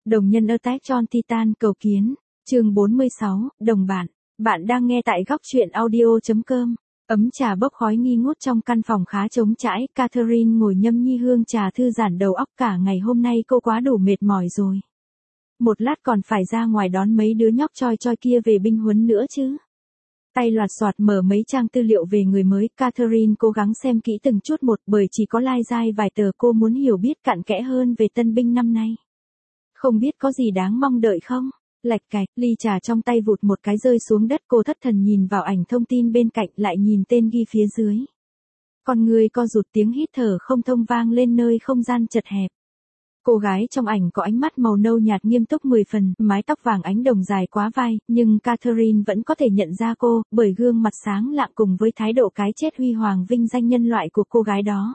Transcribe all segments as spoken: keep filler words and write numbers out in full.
Đồng nhân Attack on Titan cầu kiến, chương bốn mươi sáu, đồng bạn. Bạn đang nghe tại góc truyện audio chấm com. Ấm trà bốc khói nghi ngút trong căn phòng khá trống trải, Catherine ngồi nhâm nhi hương trà thư giãn đầu óc. Cả ngày hôm nay cô quá đủ mệt mỏi rồi. Một lát còn phải ra ngoài đón mấy đứa nhóc choi choi kia về binh huấn nữa chứ. Tay loạt soạt mở mấy trang tư liệu về người mới, Catherine cố gắng xem kỹ từng chút một, bởi chỉ có lai dai vài tờ cô muốn hiểu biết cặn kẽ hơn về tân binh năm nay. Không biết có gì đáng mong đợi không? Lạch cạch, ly trà trong tay vụt một cái rơi xuống đất, cô thất thần nhìn vào ảnh thông tin bên cạnh, lại nhìn tên ghi phía dưới. Con người co rụt, tiếng hít thở không thông vang lên nơi không gian chật hẹp. Cô gái trong ảnh có ánh mắt màu nâu nhạt nghiêm túc mười phần, mái tóc vàng ánh đồng dài quá vai, nhưng Catherine vẫn có thể nhận ra cô, bởi gương mặt sáng lạng cùng với thái độ cái chết huy hoàng vinh danh nhân loại của cô gái đó.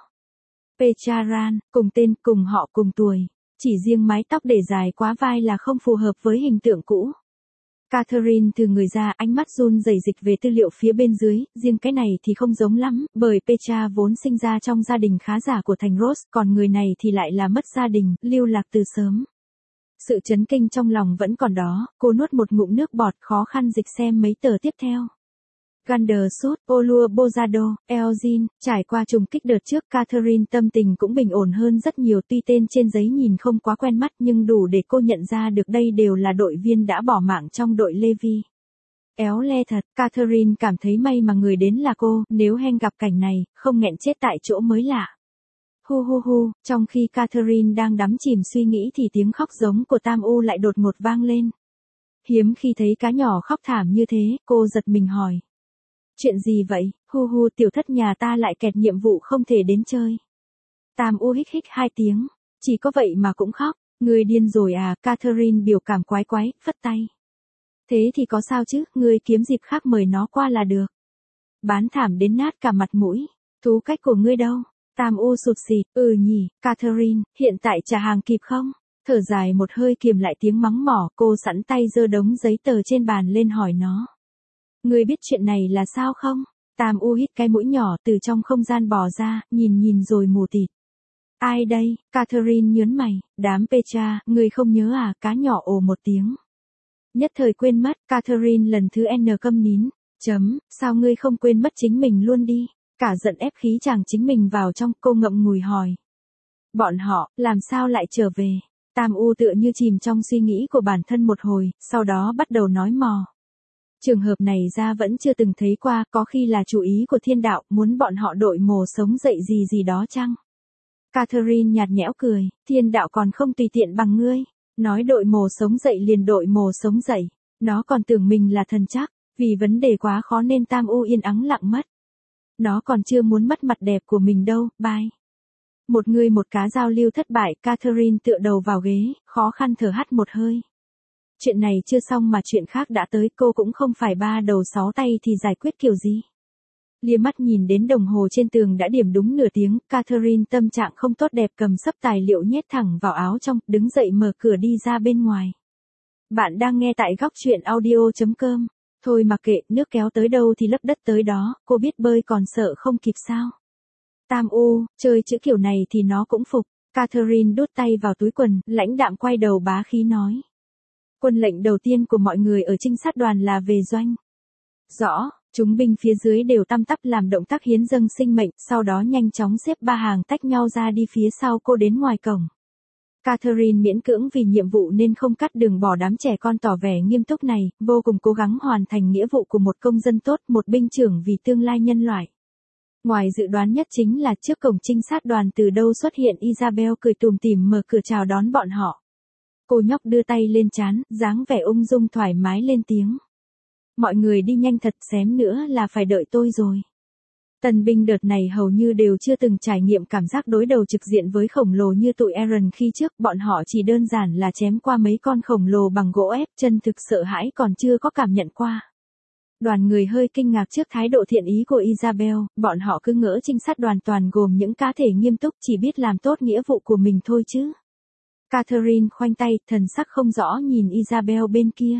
Petra Ran, cùng tên, cùng họ, cùng tuổi. Chỉ riêng mái tóc để dài quá vai là không phù hợp với hình tượng cũ. Catherine từ người ra, ánh mắt run rẩy dịch về tư liệu phía bên dưới, riêng cái này thì không giống lắm, bởi Petra vốn sinh ra trong gia đình khá giả của thành Rose, còn người này thì lại là mất gia đình, lưu lạc từ sớm. Sự chấn kinh trong lòng vẫn còn đó, cô nuốt một ngụm nước bọt, khó khăn dịch xem mấy tờ tiếp theo. Gandersut, Olua Bozado, Elgin, trải qua trùng kích đợt trước, Catherine tâm tình cũng bình ổn hơn rất nhiều, tuy tên trên giấy nhìn không quá quen mắt nhưng đủ để cô nhận ra được đây đều là đội viên đã bỏ mạng trong đội Levi. Éo le thật, Catherine cảm thấy may mà người đến là cô, nếu Hen gặp cảnh này, không nghẹn chết tại chỗ mới lạ. Hu hu hu, trong khi Catherine đang đắm chìm suy nghĩ thì tiếng khóc giống của Tam U lại đột ngột vang lên. Hiếm khi thấy cá nhỏ khóc thảm như thế, cô giật mình hỏi. Chuyện gì vậy? Hu hu, tiểu thất nhà ta lại kẹt nhiệm vụ không thể đến chơi. Tam U hích hích hai tiếng. Chỉ có vậy mà cũng khóc. Ngươi điên rồi à? Catherine biểu cảm quái quái, phất tay. Thế thì có sao chứ, ngươi kiếm dịp khác mời nó qua là được. Bán thảm đến nát cả mặt mũi. Thú cách của ngươi đâu? Tam U sụt sịt, ừ nhỉ, Catherine, hiện tại trả hàng kịp không? Thở dài một hơi kiềm lại tiếng mắng mỏ, cô sẵn tay giơ đống giấy tờ trên bàn lên hỏi nó. Ngươi biết chuyện này là sao không? Tam U hít cái mũi nhỏ từ trong không gian bò ra, nhìn nhìn rồi mù tịt. Ai đây? Catherine nhớn mày, đám Petra, ngươi không nhớ à? Cá nhỏ ồ một tiếng. Nhất thời quên mất, Catherine lần thứ N câm nín. Chấm, sao ngươi không quên mất chính mình luôn đi? Cả giận ép khí chàng chính mình vào trong, cô ngậm ngùi hỏi. Bọn họ, làm sao lại trở về? Tam U tựa như chìm trong suy nghĩ của bản thân một hồi, sau đó bắt đầu nói mò. Trường hợp này ra vẫn chưa từng thấy qua, có khi là chủ ý của thiên đạo, muốn bọn họ đội mồ sống dậy gì gì đó chăng? Catherine nhạt nhẽo cười, thiên đạo còn không tùy tiện bằng ngươi. Nói đội mồ sống dậy liền đội mồ sống dậy. Nó còn tưởng mình là thần chắc, vì vấn đề quá khó nên Tam U yên ắng lặng mất. Nó còn chưa muốn mất mặt đẹp của mình đâu, bye. Một người một cá giao lưu thất bại, Catherine tựa đầu vào ghế, khó khăn thở hắt một hơi. Chuyện này chưa xong mà chuyện khác đã tới, cô cũng không phải ba đầu sáu tay thì giải quyết kiểu gì. Lia mắt nhìn đến đồng hồ trên tường đã điểm đúng nửa tiếng, Catherine tâm trạng không tốt đẹp cầm sấp tài liệu nhét thẳng vào áo trong, đứng dậy mở cửa đi ra bên ngoài. Bạn đang nghe tại góc truyện audio chấm com. Thôi mặc kệ, nước kéo tới đâu thì lấp đất tới đó, cô biết bơi còn sợ không kịp sao. Tam U, chơi chữ kiểu này thì nó cũng phục. Catherine đút tay vào túi quần, lãnh đạm quay đầu bá khí nói. Quân lệnh đầu tiên của mọi người ở trinh sát đoàn là về doanh. Rõ, chúng binh phía dưới đều tăm tắp làm động tác hiến dâng sinh mệnh, sau đó nhanh chóng xếp ba hàng tách nhau ra đi phía sau cô đến ngoài cổng. Catherine miễn cưỡng vì nhiệm vụ nên không cắt đường bỏ đám trẻ con tỏ vẻ nghiêm túc này, vô cùng cố gắng hoàn thành nghĩa vụ của một công dân tốt, một binh trưởng vì tương lai nhân loại. Ngoài dự đoán nhất chính là trước cổng trinh sát đoàn từ đâu xuất hiện Isabel cười tùm tìm mở cửa chào đón bọn họ. Cô nhóc đưa tay lên trán, dáng vẻ ung dung thoải mái lên tiếng. Mọi người đi nhanh thật, xém nữa là phải đợi tôi rồi. Tân binh đợt này hầu như đều chưa từng trải nghiệm cảm giác đối đầu trực diện với khổng lồ như tụi Aaron khi trước, bọn họ chỉ đơn giản là chém qua mấy con khổng lồ bằng gỗ ép, chân thực sợ hãi còn chưa có cảm nhận qua. Đoàn người hơi kinh ngạc trước thái độ thiện ý của Isabel, bọn họ cứ ngỡ trinh sát đoàn toàn gồm những cá thể nghiêm túc chỉ biết làm tốt nghĩa vụ của mình thôi chứ. Catherine khoanh tay, thần sắc không rõ nhìn Isabel bên kia.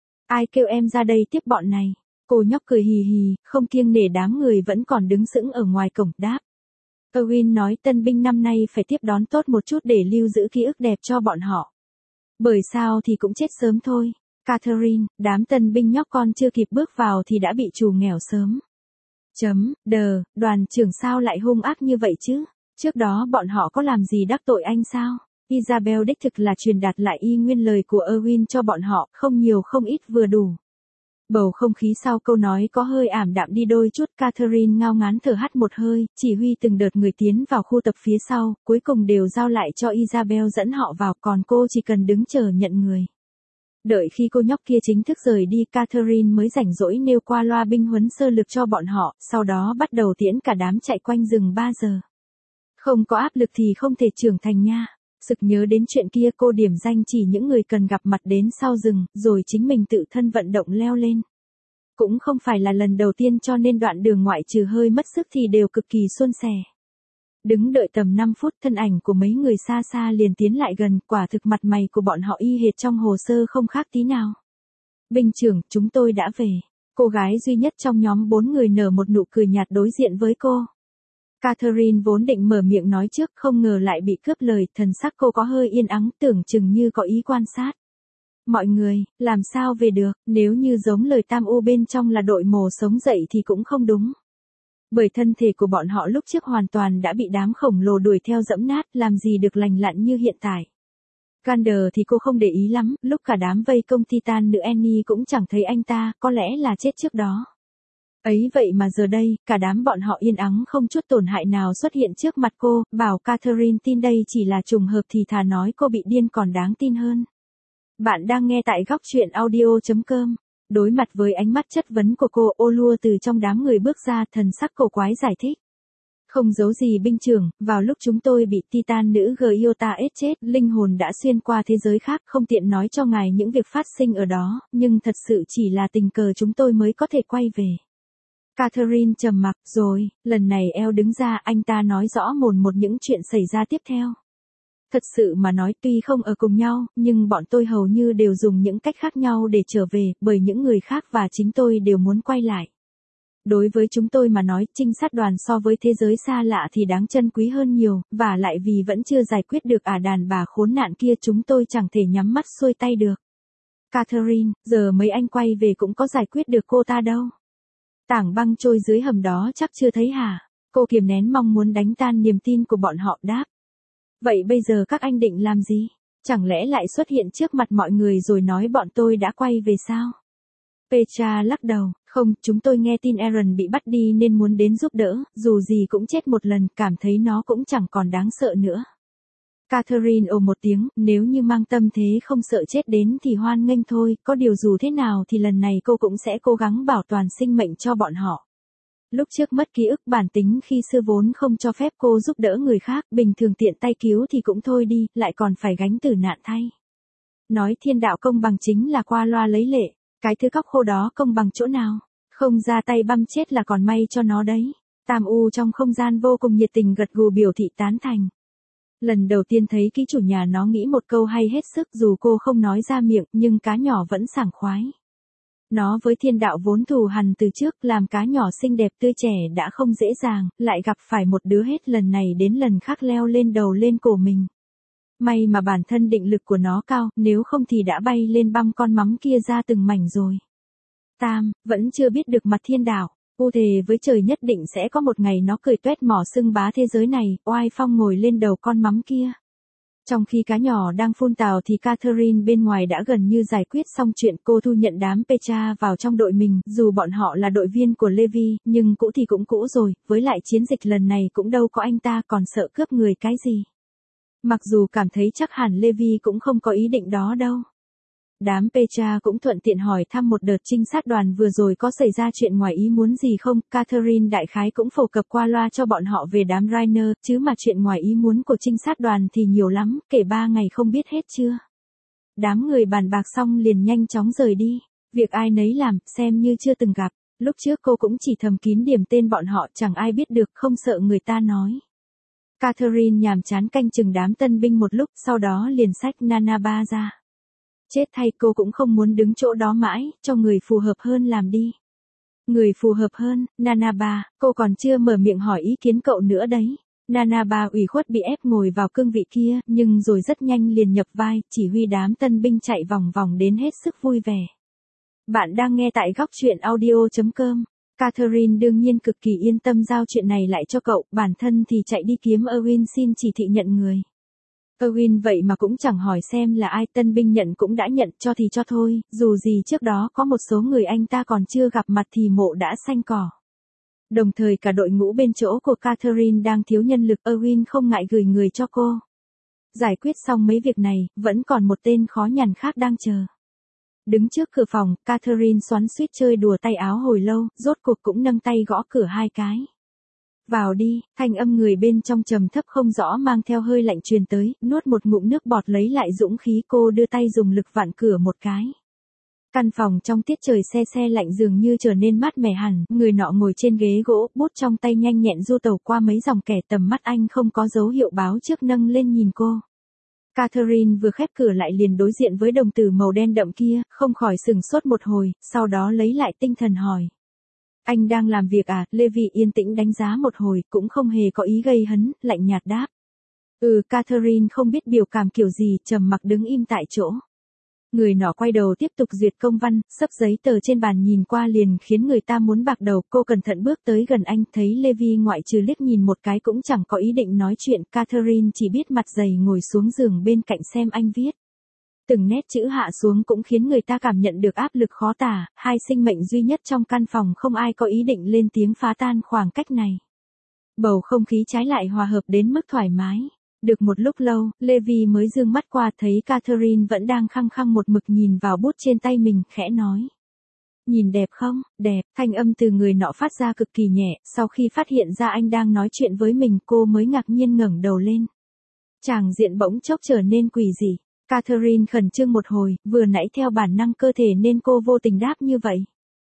Ai kêu em ra đây tiếp bọn này? Cô nhóc cười hì hì, không kiêng nể đám người vẫn còn đứng sững ở ngoài cổng đáp. Owen nói tân binh năm nay phải tiếp đón tốt một chút để lưu giữ ký ức đẹp cho bọn họ. Bởi sao thì cũng chết sớm thôi. Catherine, đám tân binh nhóc con chưa kịp bước vào thì đã bị trù nghèo sớm. Chấm, đờ, đoàn trưởng sao lại hung ác như vậy chứ? Trước đó bọn họ có làm gì đắc tội anh sao? Isabel đích thực là truyền đạt lại y nguyên lời của Erwin cho bọn họ, không nhiều không ít vừa đủ. Bầu không khí sau câu nói có hơi ảm đạm đi đôi chút. Catherine ngao ngán thở hắt một hơi, chỉ huy từng đợt người tiến vào khu tập phía sau, cuối cùng đều giao lại cho Isabel dẫn họ vào, còn cô chỉ cần đứng chờ nhận người. Đợi khi cô nhóc kia chính thức rời đi, Catherine mới rảnh rỗi nêu qua loa binh huấn sơ lược cho bọn họ, sau đó bắt đầu tiễn cả đám chạy quanh rừng ba giờ. Không có áp lực thì không thể trưởng thành nha. Sực nhớ đến chuyện kia, cô điểm danh chỉ những người cần gặp mặt đến sau rừng, rồi chính mình tự thân vận động leo lên. Cũng không phải là lần đầu tiên cho nên đoạn đường ngoại trừ hơi mất sức thì đều cực kỳ suôn sẻ. Đứng đợi tầm năm phút, thân ảnh của mấy người xa xa liền tiến lại gần, quả thực mặt mày của bọn họ y hệt trong hồ sơ không khác tí nào. Binh trưởng, chúng tôi đã về. Cô gái duy nhất trong nhóm bốn người nở một nụ cười nhạt đối diện với cô. Catherine vốn định mở miệng nói trước, không ngờ lại bị cướp lời, thần sắc cô có hơi yên ắng, tưởng chừng như có ý quan sát. Mọi người, làm sao về được, nếu như giống lời Tam U bên trong là đội mổ sống dậy thì cũng không đúng. Bởi thân thể của bọn họ lúc trước hoàn toàn đã bị đám khổng lồ đuổi theo dẫm nát, làm gì được lành lặn như hiện tại. Gander thì cô không để ý lắm, lúc cả đám vây công Titan nữ Annie cũng chẳng thấy anh ta, có lẽ là chết trước đó. Ấy vậy mà giờ đây, cả đám bọn họ yên ắng không chút tổn hại nào xuất hiện trước mặt cô, bảo Catherine tin đây chỉ là trùng hợp thì thà nói cô bị điên còn đáng tin hơn. Bạn đang nghe tại góc truyện audio chấm com. Đối mặt với ánh mắt chất vấn của cô, Olua từ trong đám người bước ra, thần sắc cổ quái giải thích. Không giấu gì binh trưởng, vào lúc chúng tôi bị Titan nữ Giota ết chết, linh hồn đã xuyên qua thế giới khác, không tiện nói cho ngài những việc phát sinh ở đó, nhưng thật sự chỉ là tình cờ chúng tôi mới có thể quay về. Catherine trầm mặc, rồi, lần này eo đứng ra, anh ta nói rõ mồn một những chuyện xảy ra tiếp theo. Thật sự mà nói, tuy không ở cùng nhau, nhưng bọn tôi hầu như đều dùng những cách khác nhau để trở về, bởi những người khác và chính tôi đều muốn quay lại. Đối với chúng tôi mà nói, trinh sát đoàn so với thế giới xa lạ thì đáng trân quý hơn nhiều, và lại vì vẫn chưa giải quyết được ả đàn bà khốn nạn kia, chúng tôi chẳng thể nhắm mắt xuôi tay được. Catherine, giờ mấy anh quay về cũng có giải quyết được cô ta đâu. Tảng băng trôi dưới hầm đó chắc chưa thấy hả? Cô kiềm nén mong muốn đánh tan niềm tin của bọn họ, đáp. Vậy bây giờ các anh định làm gì? Chẳng lẽ lại xuất hiện trước mặt mọi người rồi nói bọn tôi đã quay về sao? Petra lắc đầu, không, chúng tôi nghe tin Aaron bị bắt đi nên muốn đến giúp đỡ, dù gì cũng chết một lần, cảm thấy nó cũng chẳng còn đáng sợ nữa. Catherine ồ một tiếng, nếu như mang tâm thế không sợ chết đến thì hoan nghênh thôi, có điều dù thế nào thì lần này cô cũng sẽ cố gắng bảo toàn sinh mệnh cho bọn họ. Lúc trước mất ký ức bản tính khi xưa vốn không cho phép cô giúp đỡ người khác, bình thường tiện tay cứu thì cũng thôi đi, lại còn phải gánh tử nạn thay. Nói thiên đạo công bằng chính là qua loa lấy lệ, cái thứ cóc khô đó công bằng chỗ nào, không ra tay băm chết là còn may cho nó đấy. Tam U trong không gian vô cùng nhiệt tình gật gù biểu thị tán thành. Lần đầu tiên thấy kỹ chủ nhà nó nghĩ một câu hay hết sức, dù cô không nói ra miệng, nhưng cá nhỏ vẫn sảng khoái. Nó với thiên đạo vốn thù hằn từ trước, làm cá nhỏ xinh đẹp tươi trẻ đã không dễ dàng, lại gặp phải một đứa hết lần này đến lần khác leo lên đầu lên cổ mình. May mà bản thân định lực của nó cao, nếu không thì đã bay lên băm con mắm kia ra từng mảnh rồi. Tam, vẫn chưa biết được mặt thiên đạo, u thề với trời nhất định sẽ có một ngày nó cười tuét mỏ xưng bá thế giới này, oai phong ngồi lên đầu con mắm kia. Trong khi cá nhỏ đang phun tào thì Catherine bên ngoài đã gần như giải quyết xong chuyện, cô thu nhận đám Petra vào trong đội mình, dù bọn họ là đội viên của Levi, nhưng cũ thì cũng cũ rồi, với lại chiến dịch lần này cũng đâu có anh ta còn sợ cướp người cái gì. Mặc dù cảm thấy chắc hẳn Levi cũng không có ý định đó đâu. Đám Petra cũng thuận tiện hỏi thăm một đợt trinh sát đoàn vừa rồi có xảy ra chuyện ngoài ý muốn gì không, Catherine đại khái cũng phổ cập qua loa cho bọn họ về đám Rainer, chứ mà chuyện ngoài ý muốn của trinh sát đoàn thì nhiều lắm, kể ba ngày không biết hết chưa. Đám người bàn bạc xong liền nhanh chóng rời đi, việc ai nấy làm, xem như chưa từng gặp, lúc trước cô cũng chỉ thầm kín điểm tên bọn họ, chẳng ai biết được, không sợ người ta nói. Catherine nhàm chán canh chừng đám tân binh một lúc, sau đó liền xách Nanaba ra. Chết thay, cô cũng không muốn đứng chỗ đó mãi, cho người phù hợp hơn làm đi. Người phù hợp hơn, Nanaba, cô còn chưa mở miệng hỏi ý kiến cậu nữa đấy. Nana Ba ủy khuất bị ép ngồi vào cương vị kia, nhưng rồi rất nhanh liền nhập vai, chỉ huy đám tân binh chạy vòng vòng đến hết sức vui vẻ. Bạn đang nghe tại góc truyện audio chấm com. Catherine đương nhiên cực kỳ yên tâm giao chuyện này lại cho cậu, bản thân thì chạy đi kiếm Erwin xin chỉ thị nhận người. Erwin vậy mà cũng chẳng hỏi xem là ai, tân binh nhận cũng đã nhận, cho thì cho thôi, dù gì trước đó có một số người anh ta còn chưa gặp mặt thì mộ đã xanh cỏ. Đồng thời cả đội ngũ bên chỗ của Catherine đang thiếu nhân lực, Erwin không ngại gửi người cho cô. Giải quyết xong mấy việc này, vẫn còn một tên khó nhằn khác đang chờ. Đứng trước cửa phòng, Catherine xoắn xuýt chơi đùa tay áo hồi lâu, rốt cuộc cũng nâng tay gõ cửa hai cái. Vào đi, thanh âm người bên trong trầm thấp không rõ mang theo hơi lạnh truyền tới, nuốt một ngụm nước bọt lấy lại dũng khí, cô đưa tay dùng lực vặn cửa một cái. Căn phòng trong tiết trời se se lạnh dường như trở nên mát mẻ hẳn, người nọ ngồi trên ghế gỗ, bút trong tay nhanh nhẹn du tàu qua mấy dòng kẻ, tầm mắt anh không có dấu hiệu báo trước nâng lên nhìn cô. Catherine vừa khép cửa lại liền đối diện với đồng tử màu đen đậm kia, không khỏi sừng sốt một hồi, sau đó lấy lại tinh thần hỏi. Anh đang làm việc à? Levi yên tĩnh đánh giá một hồi, cũng không hề có ý gây hấn, lạnh nhạt đáp. Ừ, Catherine không biết biểu cảm kiểu gì, trầm mặc đứng im tại chỗ. Người nọ quay đầu tiếp tục duyệt công văn, xấp giấy tờ trên bàn nhìn qua liền khiến người ta muốn bạc đầu. Cô cẩn thận bước tới gần anh, thấy Levi ngoại trừ liếc nhìn một cái cũng chẳng có ý định nói chuyện. Catherine chỉ biết mặt dày ngồi xuống giường bên cạnh xem anh viết. Từng nét chữ hạ xuống cũng khiến người ta cảm nhận được áp lực khó tả, hai sinh mệnh duy nhất trong căn phòng không ai có ý định lên tiếng phá tan khoảng cách này. Bầu không khí trái lại hòa hợp đến mức thoải mái. Được một lúc lâu, Levi mới dương mắt qua thấy Catherine vẫn đang khăng khăng một mực nhìn vào bút trên tay mình, khẽ nói. Nhìn đẹp không? Đẹp, thanh âm từ người nọ phát ra cực kỳ nhẹ, sau khi phát hiện ra anh đang nói chuyện với mình cô mới ngạc nhiên ngẩng đầu lên. Tràng diện bỗng chốc trở nên quỷ dị. Catherine khẩn trương một hồi, vừa nãy theo bản năng cơ thể nên cô vô tình đáp như vậy.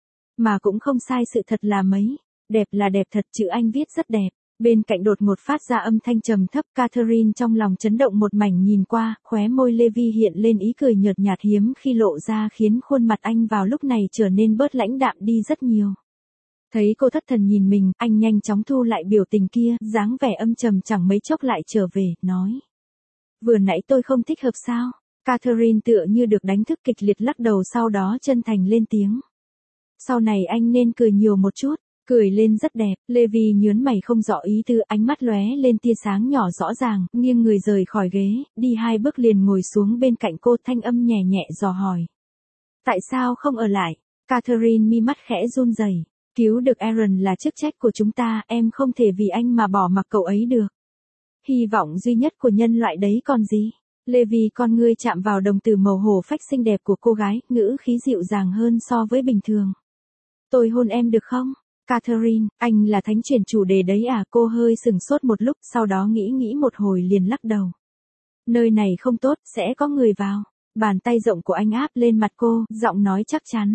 Mà cũng không sai, sự thật là mấy. Đẹp là đẹp thật, chữ anh viết rất đẹp. Bên cạnh đột ngột phát ra âm thanh trầm thấp, Catherine trong lòng chấn động một mảnh, nhìn qua, khóe môi Levi hiện lên ý cười nhợt nhạt hiếm khi lộ ra, khiến khuôn mặt anh vào lúc này trở nên bớt lãnh đạm đi rất nhiều. Thấy cô thất thần nhìn mình, anh nhanh chóng thu lại biểu tình kia, dáng vẻ âm trầm chẳng mấy chốc lại trở về, nói. Vừa nãy tôi không thích hợp sao? Catherine tựa như được đánh thức kịch liệt lắc đầu, sau đó chân thành lên tiếng. Sau này anh nên cười nhiều một chút. Cười lên rất đẹp, Levi nhớn mày không rõ ý tư, ánh mắt lóe lên tia sáng nhỏ rõ ràng, nghiêng người rời khỏi ghế, đi hai bước liền ngồi xuống bên cạnh cô, thanh âm nhẹ nhẹ dò hỏi. Tại sao không ở lại? Catherine mi mắt khẽ run rẩy. Cứu được Aaron là chức trách của chúng ta, em không thể vì anh mà bỏ mặc cậu ấy được. Hy vọng duy nhất của nhân loại đấy còn gì? Levi con ngươi chạm vào đồng tử màu hổ phách xinh đẹp của cô gái, ngữ khí dịu dàng hơn so với bình thường. Tôi hôn em được không? Catherine, anh là thánh chuyển chủ đề đấy à? Cô hơi sừng sốt một lúc, sau đó nghĩ nghĩ một hồi liền lắc đầu. Nơi này không tốt, sẽ có người vào. Bàn tay rộng của anh áp lên mặt cô, giọng nói chắc chắn.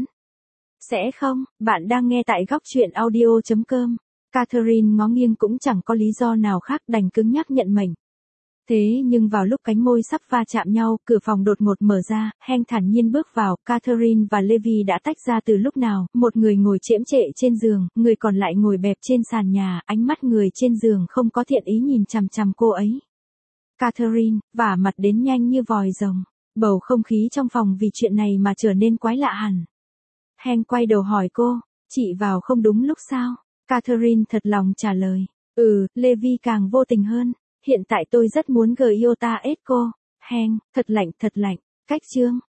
Sẽ không, bạn đang nghe tại góc truyện audio chấm com. Catherine ngó nghiêng cũng chẳng có lý do nào khác, đành cứng nhắc nhận mệnh. Thế nhưng vào lúc cánh môi sắp va chạm nhau, cửa phòng đột ngột mở ra, Hank thản nhiên bước vào, Catherine và Levi đã tách ra từ lúc nào, một người ngồi chễm chệ trên giường, người còn lại ngồi bẹp trên sàn nhà, ánh mắt người trên giường không có thiện ý nhìn chằm chằm cô ấy. Catherine, vả mặt đến nhanh như vòi rồng, bầu không khí trong phòng vì chuyện này mà trở nên quái lạ hẳn. Hank quay đầu hỏi cô, chị vào không đúng lúc sao? Catherine thật lòng trả lời, ừ, Levi càng vô tình hơn. Hiện tại tôi rất muốn gửi Iota Echo. Hank, thật lạnh, thật lạnh. Cách chương.